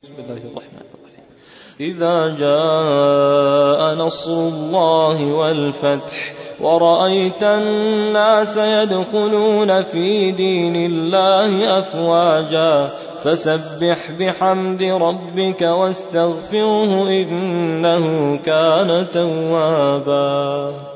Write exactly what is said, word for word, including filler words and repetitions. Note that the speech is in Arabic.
بسم الله الرحمن الرحيم. إذا جاء نصر الله والفتح ورأيت الناس يدخلون في دين الله أفواجا فسبح بحمد ربك واستغفره إنه كان توابا.